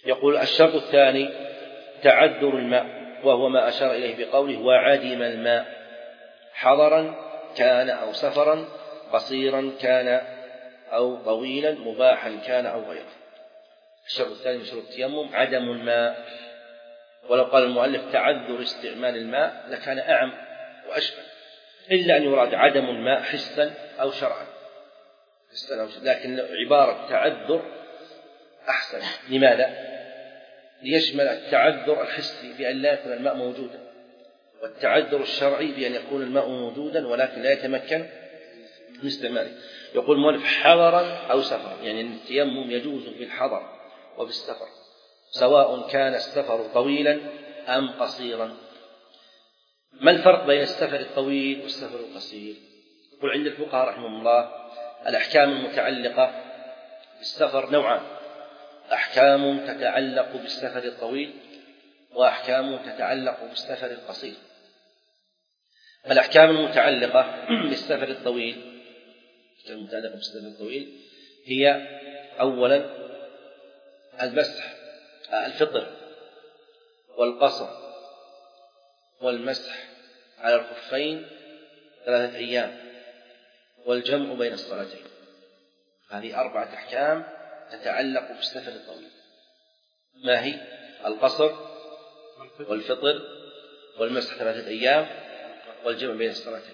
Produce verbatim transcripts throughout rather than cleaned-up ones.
يقول الشرط الثاني تعذر الماء، وهو ما أشار إليه بقوله وعدم الماء، حضرا كان أو سفرا، قصيرا كان أو طويلا، مباحا كان أو غيره. الشرط الثاني من شروط التيمم عدم الماء، ولو قال المؤلف تعذر استعمال الماء لكان أعم وأشمل، إلا أن يراد عدم الماء حسا أو شرعا، لكن عبارة تعذر أحسن. لماذا؟ ليشمل التعذر الحسي بأن لا يكون الماء موجودا، والتعذر الشرعي بأن يكون الماء موجودا ولكن لا يتمكن من استعماله. يقول المؤلف حضرا أو سفرا، يعني التيمم يجوز بالحضر وبالسفر، سواء كان السفر طويلا أم قصيرا. ما الفرق بين السفر الطويل والسفر القصير؟ يقول عند الفقهاء رحمهم الله الأحكام المتعلقة بالسفر نوعان: أحكام تتعلق بالسفر الطويل وأحكام تتعلق بالسفر القصير. الأحكام المتعلقة بالسفر الطويل المتعلقة بالسفر الطويل هي أولا المسح الفطر والقصر والمسح على الخفين ثلاثة أيام والجمع بين الصلاتين. هذه أربعة أحكام تتعلق بالسفر الطويل. ما هي؟ القصر والفطر والمسح ثلاثة أيام والجمع بين الصلاتين.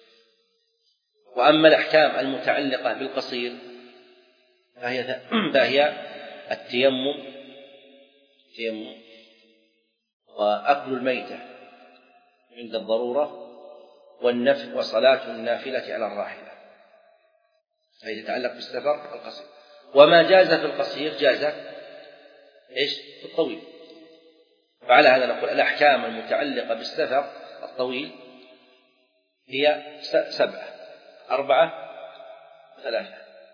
وأما الأحكام المتعلقة بالقصير فهي, فهي التيمم التيمم وأكل الميتة عند الضرورة والنفل وصلاة النافلة على الراحلة، هذه تتعلق بالسفر القصير. وما جاز في القصير جاز إيش في الطويل. فعلى هذا نقول الأحكام المتعلقة بالسفر الطويل هي سبعة: أربعة ثلاثة.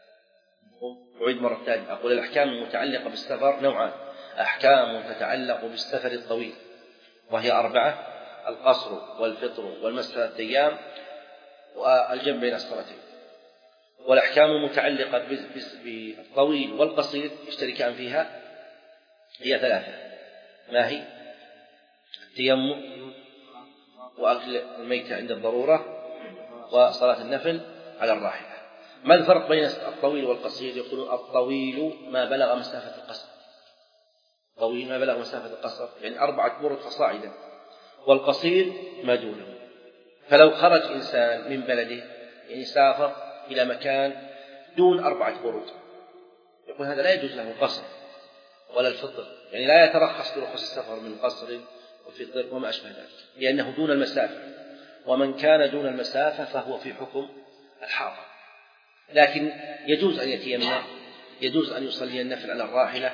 أعيد مرة ثانية، أقول الأحكام المتعلقة بالسفر نوعان: أحكام تتعلق بالسفر الطويل وهي أربعة: القصر والفطر والمسح ثلاثة أيام والجمع بين الصلاتين. والأحكام المتعلقة بالطويل والقصير يشتركان فيها هي ثلاثة: ما هي؟ التيمم وأكل الميتة عند الضرورة وصلاة النفل على الراحلة. ما الفرق بين الطويل والقصير؟ يقول الطويل ما بلغ مسافة القصر، طويل ما بلغ مسافة القصر يعني أربعة برد فصاعدا، والقصير ما دونه. فلو خرج إنسان من بلده يعني سافر إلى مكان دون أربعة برد، يقول هذا لا يجوز له القصر ولا الفطر، يعني لا يترخص برخص السفر من قصر وفطر وما أشبه ذلك، لأنه دون المسافة، ومن كان دون المسافة فهو في حكم الحاضر. لكن يجوز أن يتيمم، يجوز أن يصلي النفل على الراحلة،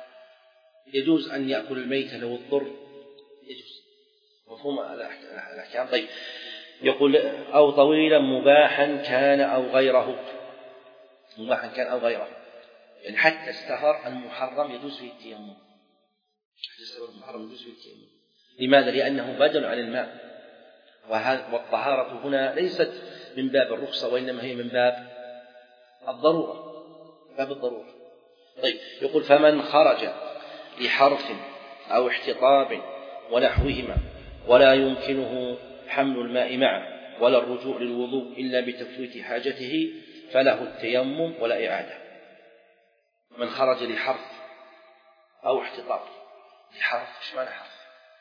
يجوز أن يأكل الميت لو اضطر، يجوز. مفهوم الأحكام؟ طيب، يقول أو طويلا مباحا كان أو غيره، مباحا كان أو غيره، يعني حتى السفر المحرم يجوز فيه التيمم، حتى السفر المحرم يجوز فيه التيمم. لماذا؟ لأنه بدل عن الماء، والطهارة هنا ليست من باب الرخصة وإنما هي من باب الضرورة، باب الضرورة. طيب، يقول فمن خرج لحرث أو احتطاب ونحوهما ولا يمكنه حمل الماء معه ولا الرجوع للوضوء إلا بتفويت حاجته فله التيمم ولا إعادة. من خرج لحرث أو احتطاب، لحرث إيش معنى حرث؟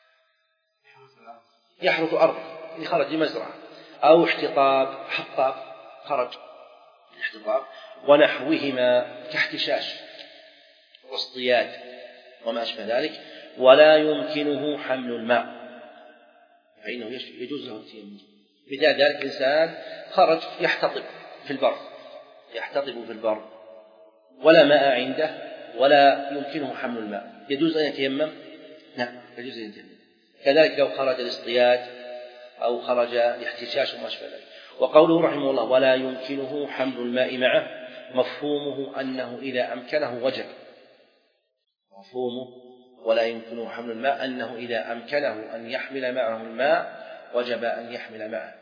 يحرث أرض، اللي خرج لمزرعة، أو احتطاب حطاب خرج الاحتطاب، ونحوهما كاحتشاش واصطياد وما أشبه ذلك، ولا يمكنه حمل الماء فإنه يجوز له التيمم. مثال ذلك إنسان خرج يحتطب في البر، يحتطب في البر ولا ماء عنده ولا يمكنه حمل الماء، يجوز أن يتيمم؟ نعم، يجوز أن يتيمم. كذلك لو خرج للاصطياد أو خرج لاحتشاش وما أشبه ذلك. وقوله رحمه الله ولا يمكنه حمل الماء معه، مفهومه أنه إذا أمكنه وجب، مفهومه ولا يمكنه حمل الماء أنه إذا أمكنه أن يحمل معه الماء وجب أن يحمل معه.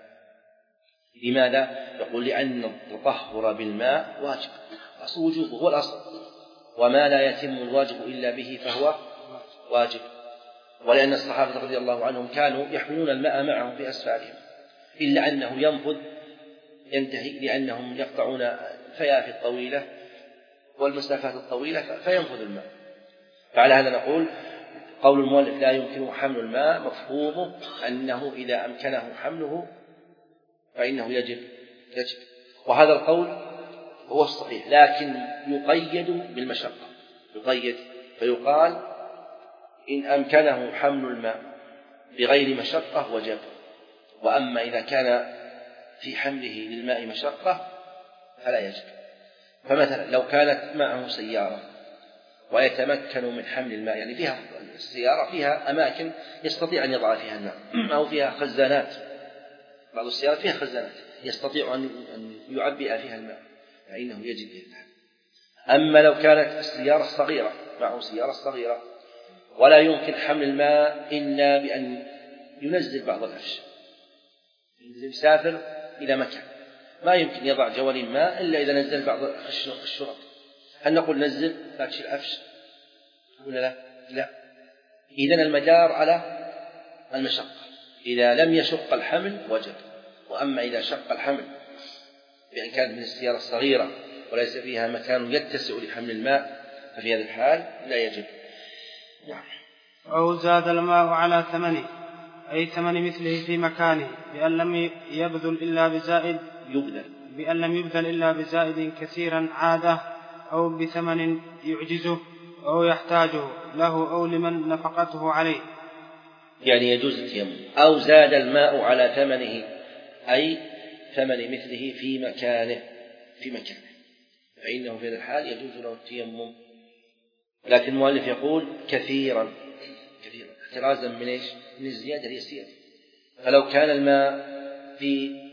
لماذا؟ يقول لأن التطهر بالماء واجب، أصل وجوبه هو الأصل، وما لا يتم الواجب إلا به فهو واجب. ولأن الصحابة رضي الله عنهم كانوا يحملون الماء معهم في أسفارهم، إلا أنه ينفذ ينتهي، لأنهم يقطعون الفيافي الطويلة والمسافات الطويلة فينفذ الماء. فعلى هذا نقول قول المؤلف لا يمكن حمل الماء مفهومه أنه إذا أمكنه حمله فإنه يجب يجب وهذا القول هو الصحيح، لكن يقيد بالمشقة، يقيد فيقال إن أمكنه حمل الماء بغير مشقة وجب. وأما إذا كان في حمله للماء مشقة فلا يجب. فمثلا لو كانت معه سيارة ويتمكن من حمل الماء، يعني فيها السيارة فيها أماكن يستطيع أن يضع فيها الماء، أو فيها خزانات، بعض السيارات فيها خزانات يستطيع أن يعبئ فيها الماء، فإنه يجب ذلك. أما لو كانت السيارة الصغيرة، معه سيارة صغيرة ولا يمكن حمل الماء إلا بأن ينزل بعض الأفش، يسافر إلى مكان ما يمكن يضع جوالين ماء إلا إذا نزل بعض الشرط، هل نقول نزل لا تشيل أفش ولا لا؟ لا. إذن المدار على المشقة، إذا لم يشق الحمل وجب. وأما إذا شق الحمل بأن كانت من السيارة الصغيرة وليس فيها مكان يتسع لحمل الماء ففي هذا الحال لا يجب. أو زاد الماء على ثمنه أي ثمن مثله في مكانه بأن لم يبذل إلا بزائد يبذل بأن لم يبذل إلا بزائد كثيرا عادة أو بثمن يعجزه أو يحتاجه له أو لمن نفقته عليه، يعني يجوز التيمم. أو زاد الماء على ثمنه أي ثمن مثله في مكانه في مكانه فإنه في هذا الحال يجوز له التيمم. لكن المؤلف يقول كثيرا كثيرا احترازا من ايش؟ من الزيادة اليسيرة. فلو كان الماء في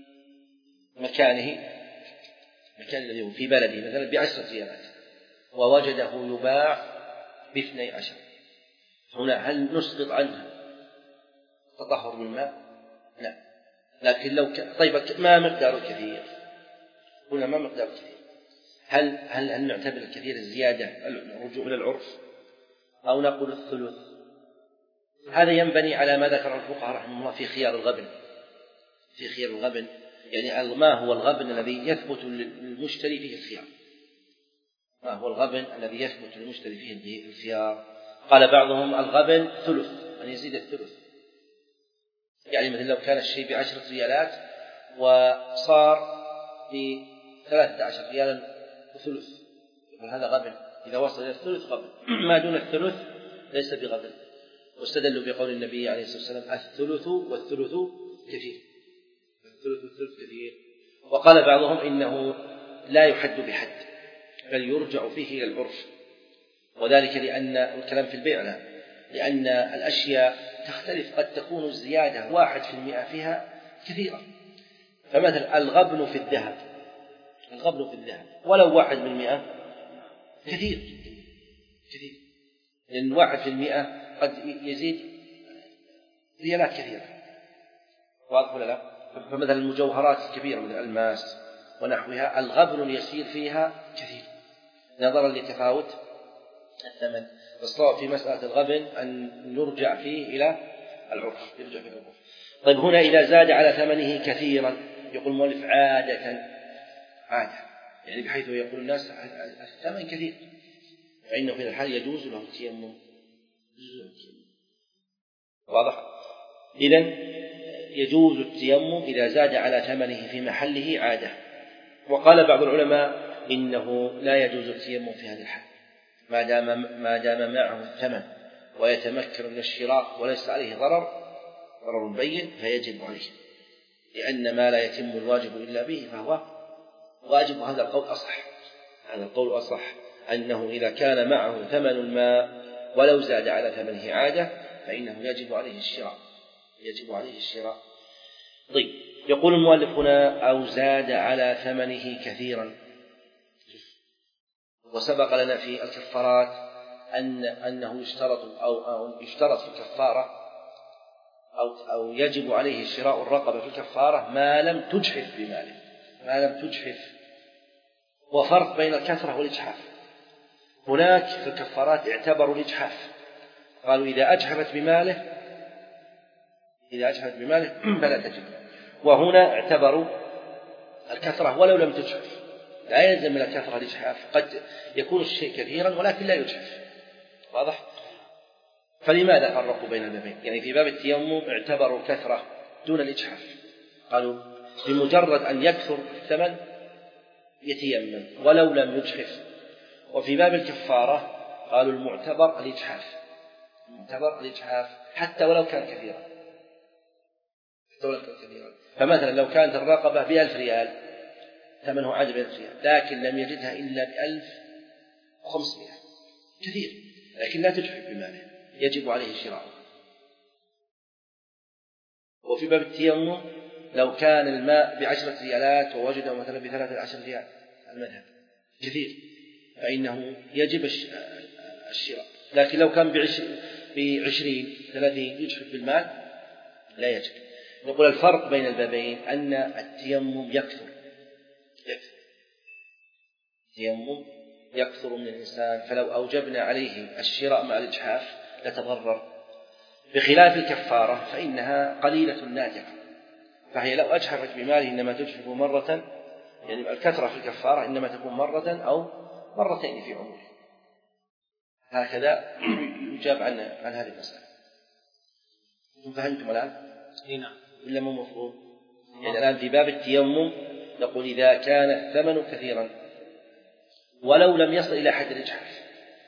مكانه مكان الذي هو في بلده مثلا بعشرة ريالات ووجده يباع باثني عشر، هنا هل نسقط عنه تطهر بالماء؟ لا. لكن لو ك... طيب ما مقدار الكثير؟ هنا ما مقدار الكثير؟ هل هل هل نعتبر الكثير الزيادة الرجوع إلى العرف أو نقول الثلث؟ هذا ينبني على ما ذكر الفقهاء رحمه الله في خيار الغبن. في خيار الغبن يعني ما هو الغبن الذي يثبت للمشتري فيه الخيار؟ ما هو الغبن الذي يثبت للمشتري فيه الخيار؟ قال بعضهم الغبن ثلث، أن يزيد الثلث. يعني مثل لو كان الشيء بعشرة ريالات وصار بثلاثة عشر ريالا ثلث، هذا غبن. إذا وصل إلى الثلث غبن، ما دون الثلث ليس بغبن. واستدلوا بقول النبي عليه الصلاة والسلام الثلث والثلث كثير، الثلث والثلث كثير. وقال بعضهم إنه لا يحد بحد بل يرجع فيه إلى العرف، وذلك لأن الكلام في البيع لا. لأن الأشياء تختلف، قد تكون الزيادة واحد في المئة فيها كثيرة. فمثلا الغبن في الذهب الغبن في الذهب ولو واحد من المئة كثير كثير، لأن واحد في المئة قد يزيد ريالات كثيرة، واضح ولا لا؟ فمثلا المجوهرات الكبيرة مثل الألماس ونحوها الغبن اليسير فيها كثير نظرا لتفاوت الثمن. فالصواب في مسألة الغبن أن نرجع فيه إلى العرف، يرجع فيه العرف. طيب هنا إذا زاد على ثمنه كثيرا يقول المؤلف عادة عادة يعني بحيث يقول الناس الثمن كثير فإنه في الحال يجوز له التيمم. واضح؟ إذن يجوز التيمم إذا زاد على ثمنه في محله عادة. وقال بعض العلماء إنه لا يجوز التيمم في هذا الحال ما دام ما دام معه الثمن ويتمكن من الشراء وليس عليه ضرر ضرر بين فيجب عليه، لأن ما لا يتم الواجب إلا به فهو واجب. وهذا القول أصح، هذا القول أصح أنه إذا كان معه ثمن الماء ولو زاد على ثمنه عادة فإنه يجب عليه الشراء يجب عليه الشراء. طيب يقول المؤلف هنا أو زاد على ثمنه كثيرا. وسبق لنا في الكفارات أن أنه يشترط أو, أو يشترط في الكفارة أو أو يجب عليه شراء الرقبة في الكفارة ما لم تجحف بماله، ما لم تجحف. وفرق بين الكثرة والإجحاف. هناك في الكفارات اعتبروا الإجحاف، قالوا إذا أجحفت بماله إذا أجحفت بماله فلا تجب. وهنا اعتبروا الكثرة ولو لم تجحف، لا يلزم من الكثرة الإجحاف، قد يكون الشيء كثيرا ولكن لا يجحف. واضح؟ فلماذا فرقوا بين البابين؟ يعني في باب التيمم اعتبروا الكثرة دون الإجحاف، قالوا بمجرد أن يكثر الثمن يتيمم ولو لم يجحف. وفي باب الكفارة قالوا المعتبر الإجحاف، المعتبر الإجحاف حتى ولو كان كثيرا، حتى ولو كان كثيرا. فمثلا لو كانت الرقبة بألف ريال ثمنه عادل بألف ريال، لكن لم يجدها إلا بألف وخمسمائة، كثير، لكن لا تجحف بماله، يجب عليه شراؤه. وفي باب التيمم لو كان الماء بعشرة ريالات ووجده مثلا بثلاثة عشر ريال المذهب كثير، فإنه يجب الشراء. لكن لو كان بعشرين ثلاثين يجحف بالمال لا يجب. نقول الفرق بين البابين أن التيمم يكثر يكثر التيمم يكثر من الإنسان، فلو أوجبنا عليه الشراء مع الإجحاف لتضرر، بخلاف الكفارة فإنها قليلة نادرة، فهي لو أجحفت بماله إنما تجحف مرة، يعني الكثرة في الكفارة إنما تكون مرة أو مرتين في عمره. هكذا يجاب عن عن هذه المسألة. فهمتم الآن؟ نعم. ولا مو مفهوم؟ يعني الآن في باب التيمم نقول إذا كان الثمن كثيرا ولو لم يصل إلى حد الإجحاف،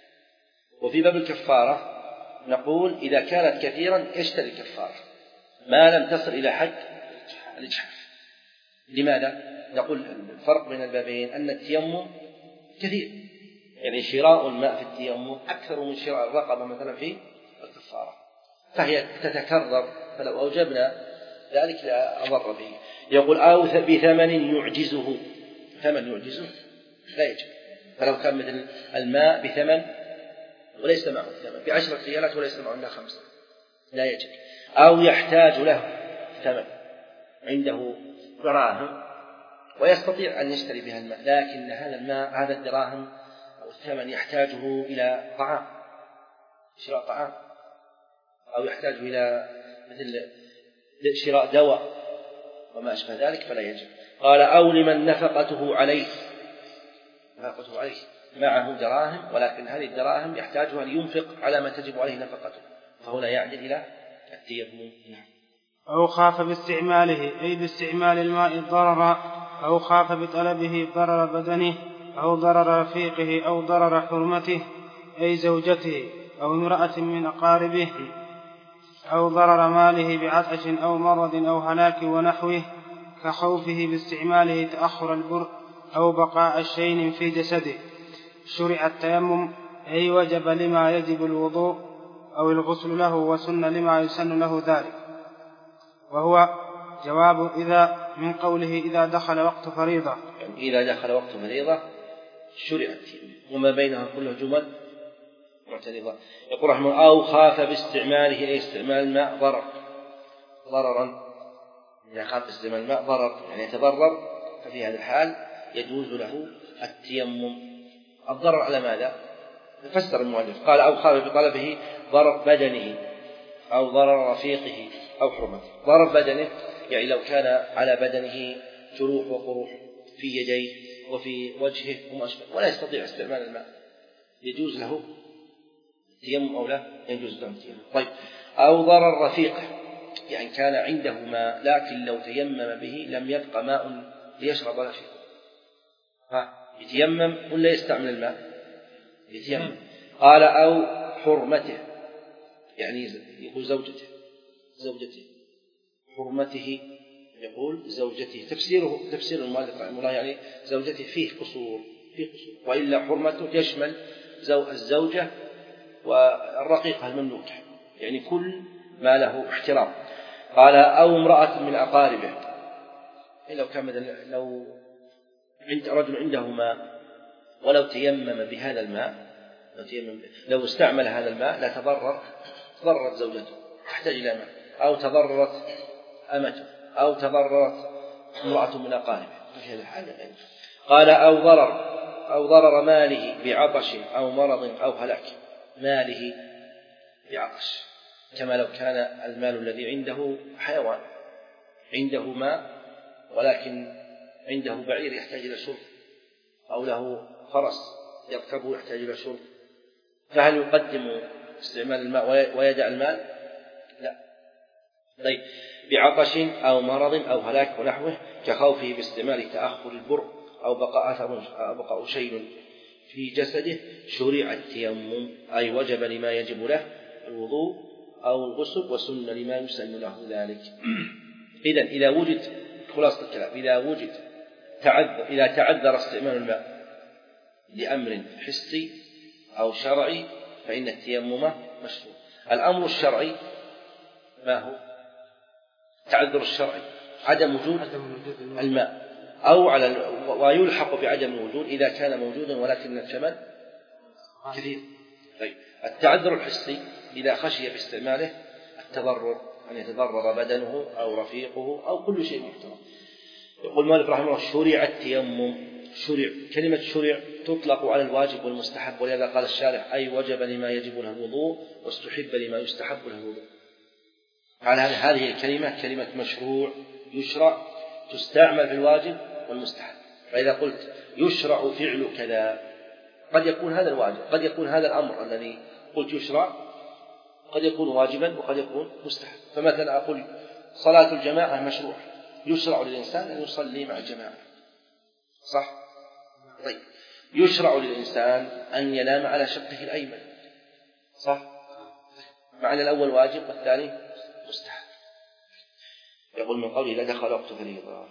وفي باب الكفارة نقول إذا كانت كثيرا يشتري الكفارة ما لم تصل إلى حد الإجحاف. لماذا؟ نقول الفرق بين البابين أن التيمم كثير، يعني شراء الماء في التيمم أكثر من شراء الرقبة مثلا في الكفارة، فهي تتكرر، فلو أوجبنا ذلك لا أضر به. يقول أو بثمن يعجزه، ثمن يعجزه لا يجب. فلو كان مثل الماء بثمن وليس معه الثمن بعشرة ريالات وليس معه إلا خمسة لا يجب. أو يحتاج له ثمن، عنده دراهم ويستطيع أن يشتري بها الماء، لكن هذا الماء هذا الدراهم أو الثمن يحتاجه إلى طعام، شراء طعام، أو يحتاج إلى مثل شراء دواء وما أشبه ذلك فلا يجب. قال أو لمن نفقته عليه، نفقته عليه معه دراهم ولكن هذه الدراهم يحتاجها أن ينفق على ما تجب عليه نفقته، فهنا يعدل إلى التيمم. أو خاف باستعماله أي باستعمال الماء ضرر، أو خاف بطلبه ضرر بدنه أو ضرر رفيقه أو ضرر حرمته أي زوجته أو امرأة من أقاربه، أو ضرر ماله بعطش أو مرض أو هلاك ونحوه، كخوفه باستعماله تأخر البر أو بقاء الشين في جسده. شرع التيمم أي وجب لما يجب الوضوء أو الغسل له، وسن لما يسن له ذلك، وهو جواب إذا من قوله إذا دخل وقت فريضة، يعني إذا دخل وقت فريضة شرع التيمم وما بينها كله جمل معترضة. يقول رحمه أو خاف باستعماله أي استعمال الماء ضرر ضررا، إذا خاف باستعمال الماء ضرر يعني يتضرر، ففي هذا الحال يجوز له التيمم. الضرر على ماذا؟ فسر المؤلف قال أو خاف بطلبه ضرر بدنه أو ضرر رفيقه أو حرمته. ضرر بدنه يعني لو كان على بدنه جروح وقروح في يديه وفي وجهه وما أشبه ولا يستطيع استعمال الماء، يجوز له التيمم أو لا يجوز له التيمم. طيب أو ضرر رفيقه يعني كان عنده ماء لكن لو تيمم به لم يبقى ماء ليشرب ولا شيء، ها يتيمم ولا يستعمل الماء؟ يتيمم. قال أو حرمته يعني يقول زوجته زوجته حرمته يقول زوجته. تفسيره تفسير المؤلف رحمه الله يعني زوجته فيه قصور فيه قصور، وإلا حرمته يشمل الزوجة والرقيقة المملوكة، يعني كل ما له احترام. قال أو امرأة من أقاربه، لو كان مثلا لو عند رجل عنده ماء ولو تيمم بهذا الماء لو, تيمم لو استعمل هذا الماء لا تضرر، تضررت زوجته تحتاج إلى ماء، أو تضررت أمته، أو تضررت امرأة من أقاربه، ففي هذا الحال. قال أو ضرر أو ضرر ماله بعطش أو مرض أو هلاك. ماله بعطش، كما لو كان المال الذي عنده حيوان، عنده ماء ولكن عنده بعير يحتاج إلى شرب، أو له فرس يركبه يحتاج إلى شرب، فهل يقدم استعمال الماء ويدع المال؟ لا. طيب، بعطش أو مرض أو هلاك ونحوه، كخوفه باستعمال تأخر البر أو بقاء أثر أو بقاء شيء في جسده، شرع التيمم، أي وجب لما يجب له الوضوء أو الغسل، وسن لما يسن له ذلك. إذن إذا وجد، خلاصة الكلام، إذا وجد تعذر إذا تعذر استعمال الماء لأمر حسي أو شرعي فإن التيمم مشروع. الأمر الشرعي ما هو؟ تعذر الشرعي عدم وجود الماء، أو على ويلحق بعدم الوجود إذا كان موجودا ولكن الثمن كثير. طيب، التعذر الحسي إذا خشي باستعماله التضرر، أن يتضرر بدنه أو رفيقه أو كل شيء محترم. يقول مالك رحمه الله: شرع التيمم. شرع، كلمة شرع تطلق على الواجب والمستحب، ولهذا قال الشارح: أي وجب لما يجب له الوضوء واستحب لما يستحب له الوضوء. على هذه الكلمة كلمة مشروع، يشرع، تستعمل في الواجب والمستحب. فإذا قلت يشرع فعل كذا، قد يكون هذا الواجب، قد يكون هذا الأمر الذي قلت يشرع قد يكون واجبا وقد يكون مستحب. فمثلا أقول صلاة الجماعة مشروع، يشرع للإنسان أن يصلي مع الجماعة، صح؟ طيب، يشرع للإنسان أن ينام على شقه الأيمن، صح؟ معنى الأول واجب والثاني مستحب. يقول من قوله إذا دخل وقت فريضة،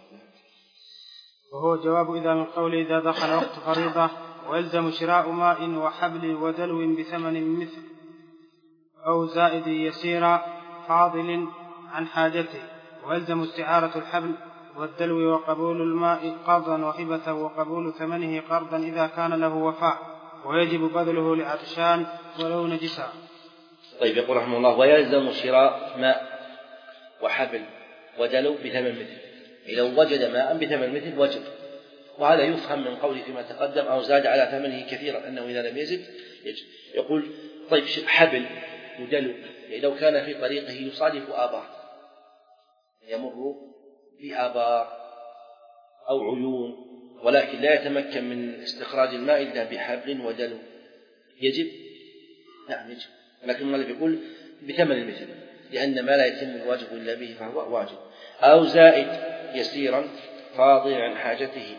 وهو جواب إذا من قوله إذا دخل وقت فريضة، ويلزم شراء ماء وحبل ودلو بثمن مثل أو زائد يسير فاضل عن حاجته، ويلزم استعارة الحبل والدلو وقبول الماء قرضا وهبة وقبول ثمنه قرضا إذا كان له وفاء، ويجب بذله لعطشان ولو نجسا. طيب، يقول رحمه الله: ويلزم شراء ماء وحبل ودلو بثمن مثل. لو وجد ماء بثمن مثل وجب، وهذا يفهم من قوله فيما تقدم: أو زاد على ثمنه كثيرا، أنه إذا لم يزد يجب. يقول: طيب، حبل ودلو، لو كان في طريقه يصادف آبار، يمر بآبار أو عيون، ولكن لا يتمكن من استخراج الماء إلا بحبل ودلو، يجب؟ نعم يجب، لكن المؤلف يقول بثمن المثل، لأن ما لا يتم الواجب إلا به فهو واجب. أو زائد يسيرا فاضل عن حاجته،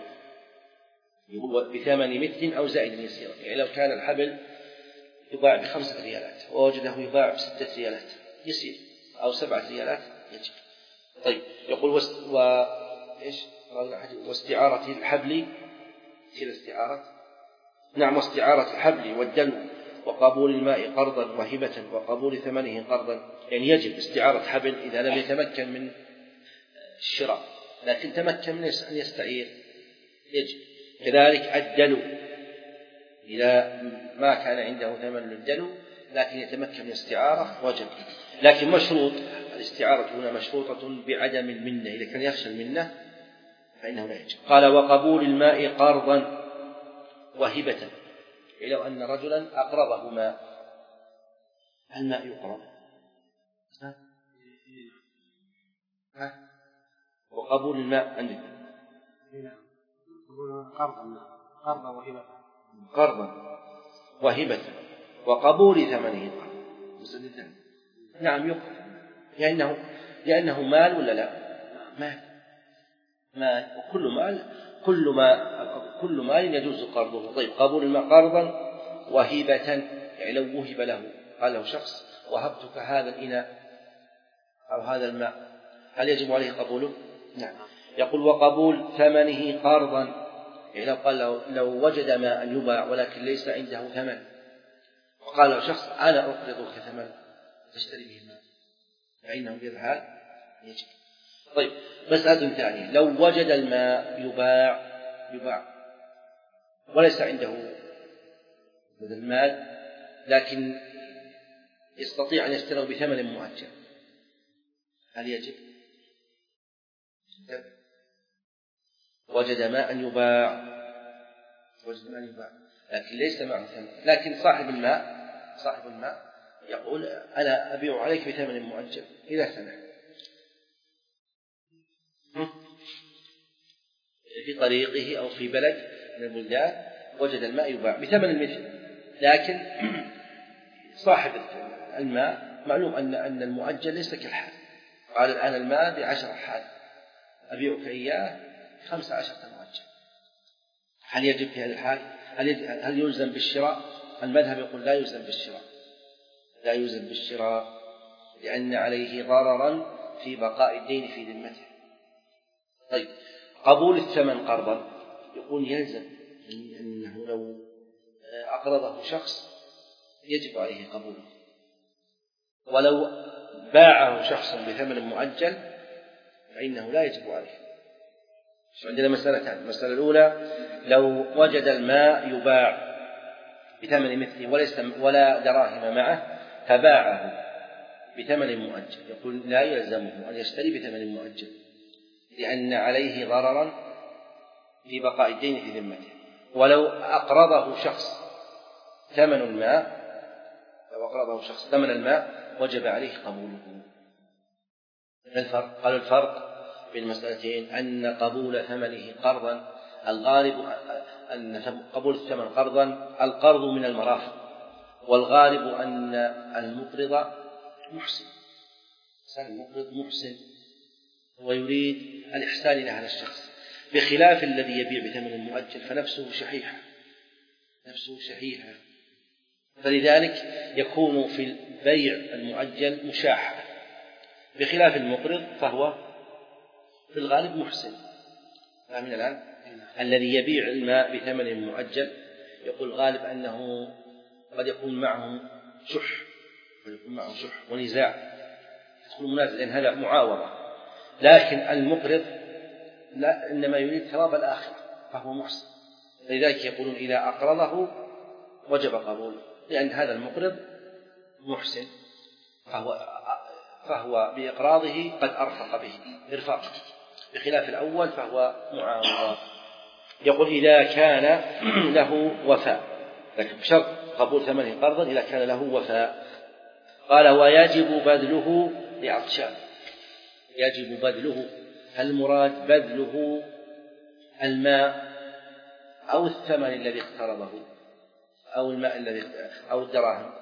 يقول بثمن مثل أو زائد يسيرا. يعني لو كان الحبل يباع بخمسة ريالات ووجده يباع بستة ريالات يسير، أو سبعة ريالات يجب. طيب، يقول وست... و... إيش؟ واستعارة الحبل، تصير استعارة، نعم، واستعارة الحبل والدلو وقبول الماء قرضا وهبة وقبول ثمنه قرضا. يعني يجب استعارة حبل إذا لم يتمكن من الشراء، لكن تمكن من أن يستعير يجب. كذلك الدلو، إذا ما كان عنده ثمن للدلو لكن يتمكن من الاستعارة وجب، لكن مشروط، الاستعارة هنا مشروطة بعدم المنة، إذا كان يخشى المنة فإنه لا يجب. قال: وقبول الماء قرضا وهبة، لو أن رجلا أقرضه ماء، الماء يقرض، ها؟ ها؟ وقبول الماء عندك قرضا وهبة، قرضا وهبة وقبول ثمنه قرضا. نعم يقرض، لأنه لأنه مال ولا لا؟ مال، مال، وكل مال كل ما كل مال يجوز قرضه. طيب، قبول الماء قرضا وهبة، يعني لو وهب له، قال له شخص: وهبتك هذا الإناء أو هذا الماء، هل يجب عليه قبوله؟ نعم. يقول: وقبول ثمنه قرضا، يعني لو قال له لو وجد ماء يباع ولكن ليس عنده ثمن، وقال له شخص: أنا أقرضك ثمن تشتري به الماء، فإنه بهذا يجب. طيب، مسألة ثانية: لو وجد الماء يباع يباع وليس عنده المال، لكن يستطيع أن يشتريه بثمن مؤجل، هل يجب؟ وجد ماء يباع وجد الماء يباع لكن ليس معه ثمن. لكن صاحب الماء صاحب الماء يقول أنا أبيع عليك بثمن مؤجل إلى سنة، في طريقه أو في بلد من البلدان وجد الماء يباع بثمن المثل، لكن صاحب الماء معلوم أن أن المؤجل ليس كالحال، قال الآن الماء بعشرة حال أبيعك إياه خمسة عشرة مؤجل، هل يجب في هذا الحال؟ هل, هل يلزم بالشراء؟ المذهب يقول لا يلزم بالشراء، لا يلزم بالشراء لأن عليه ضررا في بقاء الدين في ذمته. طيب قبول الثمن قرضا يقول يلزم أنه لو أقرضه شخص يجب عليه قبوله، ولو باعه شخص بثمن مؤجل فإنه لا يجب عليه. عندنا مسألتان، المسألة الأولى لو وجد الماء يباع بثمن مثله وليس ولا دراهم معه فباعه بثمن مؤجل، يقول لا يلزمه أن يشتري بثمن مؤجل لأن عليه ضررا في بقاء الدين في ذمته. ولو أقرضه شخص ثمن الماء لو أقرضه شخص ثمن الماء وجب عليه قبوله. الفرق قالوا الفرق بين المسألتين أن قبول ثمنه قرضا الغالب أن قبول الثمن قرضا القرض من المرافق، والغالب أن المقرض محسن، المقرض محسن ويريد الإحسان إلى هذا الشخص، بخلاف الذي يبيع بثمن مؤجل فنفسه شحيحة نفسه شحيحة فلذلك يكون في البيع المؤجل مشاحة، بخلاف المقرض فهو في الغالب محسن. فمن الآن الذي يبيع الماء بثمن مؤجل يقول غالب أنه قد يكون معه شح قد يكون معه شح ونزاع يدخل منازع لأن هذا معاوضة، لكن المقرض لا إنما يريد ثواب الآخرة فهو محسن، لذلك يقولون إذا أقرضه وجب قبوله لأن هذا المقرض محسن فهو, فهو بإقراضه قد أرفق به إرفاق، بخلاف الأول فهو معاوضة. يقول إذا كان له وفاء، لكن بشرط قبول ثمنه قرضا إذا كان له وفاء. قال ويجب بذله لعطشان، يجب بذله، هل المراد بذله الماء أو الثمن الذي اقترضه أو الماء الذي أو الدراهم؟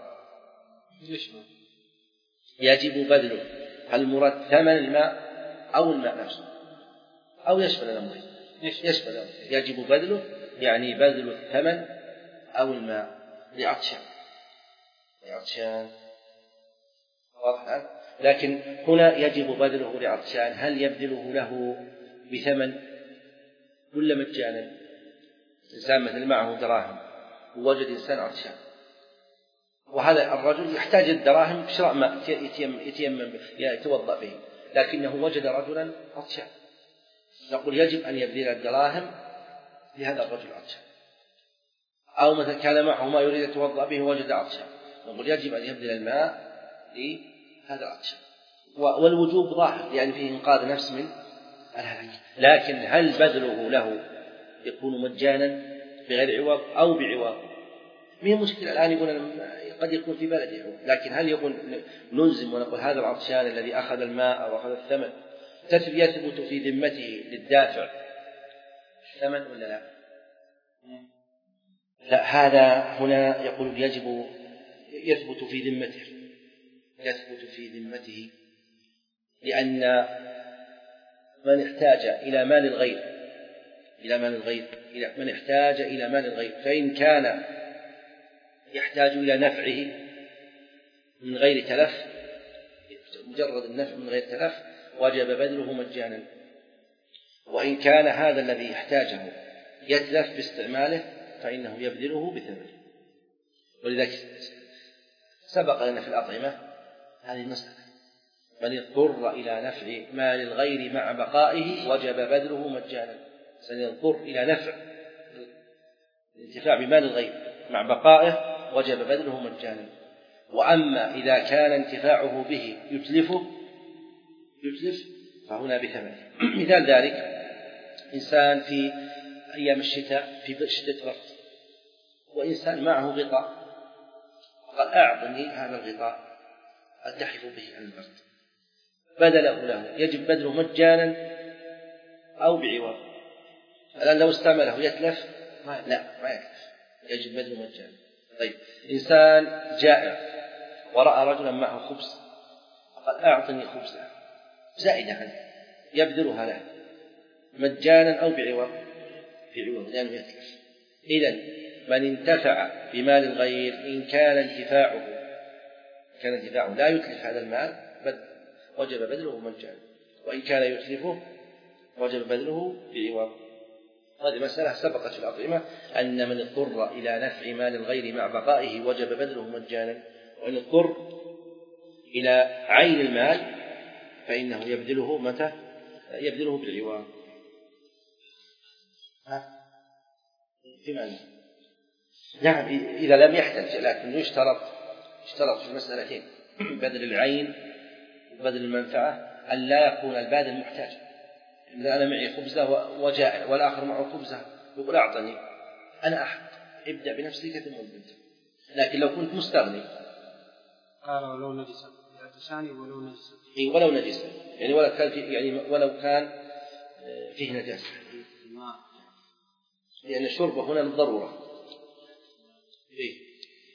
يجب بذله، هل المراد ثمن الماء أو الماء نفسه أو يشمل الأمرين؟ يشمل الأمرين. يجب بذله يعني بذل الثمن أو الماء لعطشان لعطشان واضح. لكن هنا يجب بذله لعطشان، هل يبذله له بثمن ولا مجانا؟ إنسان مثل معه دراهم ووجد إنسان عطشان وهذا الرجل يحتاج الدراهم شراء ماء يتيمم يتوضأ به، لكنه وجد رجلا عطشان، نقول يجب أن يبذل الدراهم لهذا الرجل عطشان. أو مثلا كان معه ما يريد يتوضأ به ووجد عطشان، نقول يجب أن يبذل الماء لهذا العطشان، والوجوب ظاهر يعني فيه إنقاذ نفس من الهلاك. لكن هل بذله له يكون مجانا بغير عوض أو بعوض؟ مين مشكلة الآن يقول قد يكون في بلده عوض، لكن هل يقول نلزم ونقول هذا العطشان الذي أخذ الماء أو أخذ الثمن يثبت في ذمته للدافع الثمن ولا لا؟ لا، هذا هنا يقول يجب يثبت في ذمته يثبت في ذمته لأن من احتاج إلى مال الغير إلى مال الغير إلى من احتاج إلى مال الغير فإن كان يحتاج إلى نفعه من غير تلف، مجرد النفع من غير تلف، وجب بذله مجانا. وإن كان هذا الذي يحتاجه يتلف باستعماله فإنه يبذله بثمنه. ولذلك سبق لنا في الأطعمة هذه المسألة، من اضطر إلى نفع مال الغير مع بقائه وجب بذله مجانا. سنضطر إلى نفع الانتفاع بمال الغير مع بقائه وجب بذله مجانا. وأما إذا كان انتفاعه به يتلفه يتلف فهنا بثمنه. مثال ذلك إنسان في أيام الشتاء في شدة برد، وإنسان معه غطاء قال أعطني هذا الغطاء ألتحف به عن البرد، بدله له يجب بذله مجانا أو بعوض. الآن لو استعمله يتلف؟ لا، ما يتلف، يجب بذله مجانا. طيب، إنسان جائع ورأى رجلا معه خبز قال أعطني خبزا زائدة عنه، يبذلها له مجانا أو بعوض؟ بعوض لأنه يتلف. إذن من انتفع بمال الغير إن كان انتفاعه كان انتفاعه لا يتلف هذا المال وجب بذله مجانا، وإن كان يتلفه وجب بذله بعوض. هذه مسألة سبقت في الأطعمة أن من اضطر إلى نفع مال الغير مع بقائه وجب بذله مجانا، وإن اضطر إلى عين المال فإنه يبذله متى؟ يبذله بالعوض. في معنى نعم إذا لم يحتج، لكن يشترط يشترط في المسألتين بذل العين وبذل المنفعة أن لا يكون الباذل محتاج. إذا أنا معي خبزة وجائع والآخر معه خبزة يقول أعطني، أنا أحق، ابدأ بنفسك ثم ابدأ. لكن لو كنت مستغني قال ولو نجسا ثاني ولو نجسا إيه ولو نجسا يعني ولو كان في يعني ولو كان فيه نجاسة، لأن الشرب هنا للضرورة. إيه؟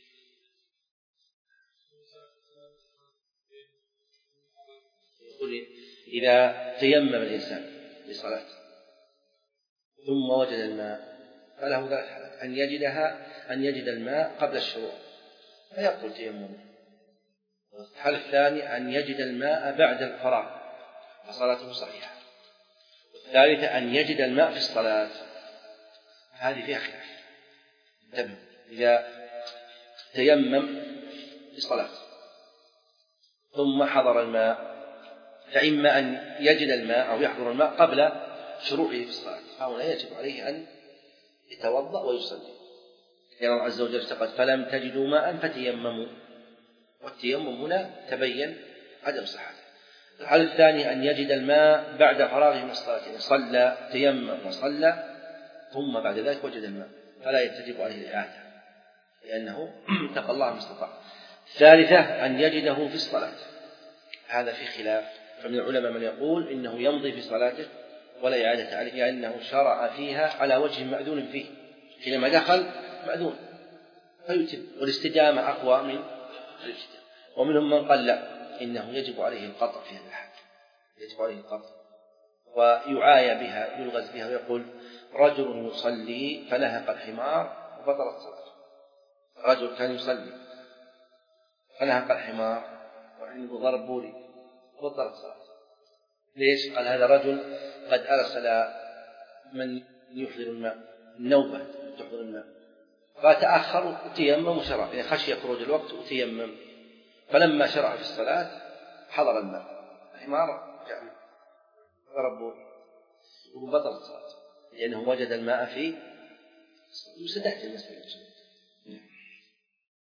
يقول إذا تيمم الإنسان لصلاة ثم وجد الماء فله ثلاث حالات: أن يجدها أن يجد الماء قبل الشروع فيبطل تيممه، الحالة الثانية أن يجد الماء بعد الفراغ فصلاته صحيحة، والثالثة أن يجد الماء في الصلاة. هذه فيها خلاف. انتبه، إذا تيمم لصلاة ثم حضر الماء فإما أن يجد الماء أو يحضر الماء قبل شروعه في الصلاة، فهنا يجب عليه أن يتوضأ ويصلي، لأن الله عز وجل قال فلم تجدوا ماء فتيمموا، والتيمم هنا تبين عدم صحته. الحالة الثانية أن يجد الماء بعد فراغه من الصلاة، يعني صلى تيمم وصلى ثم بعد ذلك وجد الماء فلا يجب عليه الإعادة لأنه اتقى الله ما استطاع. الثالثة أن يجده في الصلاة، هذا في خلاف، فمن العلماء من يقول إنه يمضي في صلاته ولا إعادة عليه لأنه شرع فيها على وجه مأذون فيه، حينما دخل مأذون فيتم، والاستدامة أقوى من الاجتهاد. ومنهم من قال لا، إنه يجب عليه القطع في هذا الحال، يجب عليه القطع ويعايى بها، يلغز بها، ويقول رجل يصلي فنهق الحمار وبطلت صلاته. رجل كان يصلي فنهق الحمار وعنده ضرب بولي وبطلت صلاته. ليش؟ قال هذا رجل قد أرسل من يحضر الماء، النوبة تحضر الماء، فتأخر وتيمم وشرع، يعني خشي خروج الوقت وتيمم، فلما شرع في الصلاة حضر الماء، الحمار جاء ضربه وبطلت صلاته لأنه وجد الماء في وستأتي المسألة.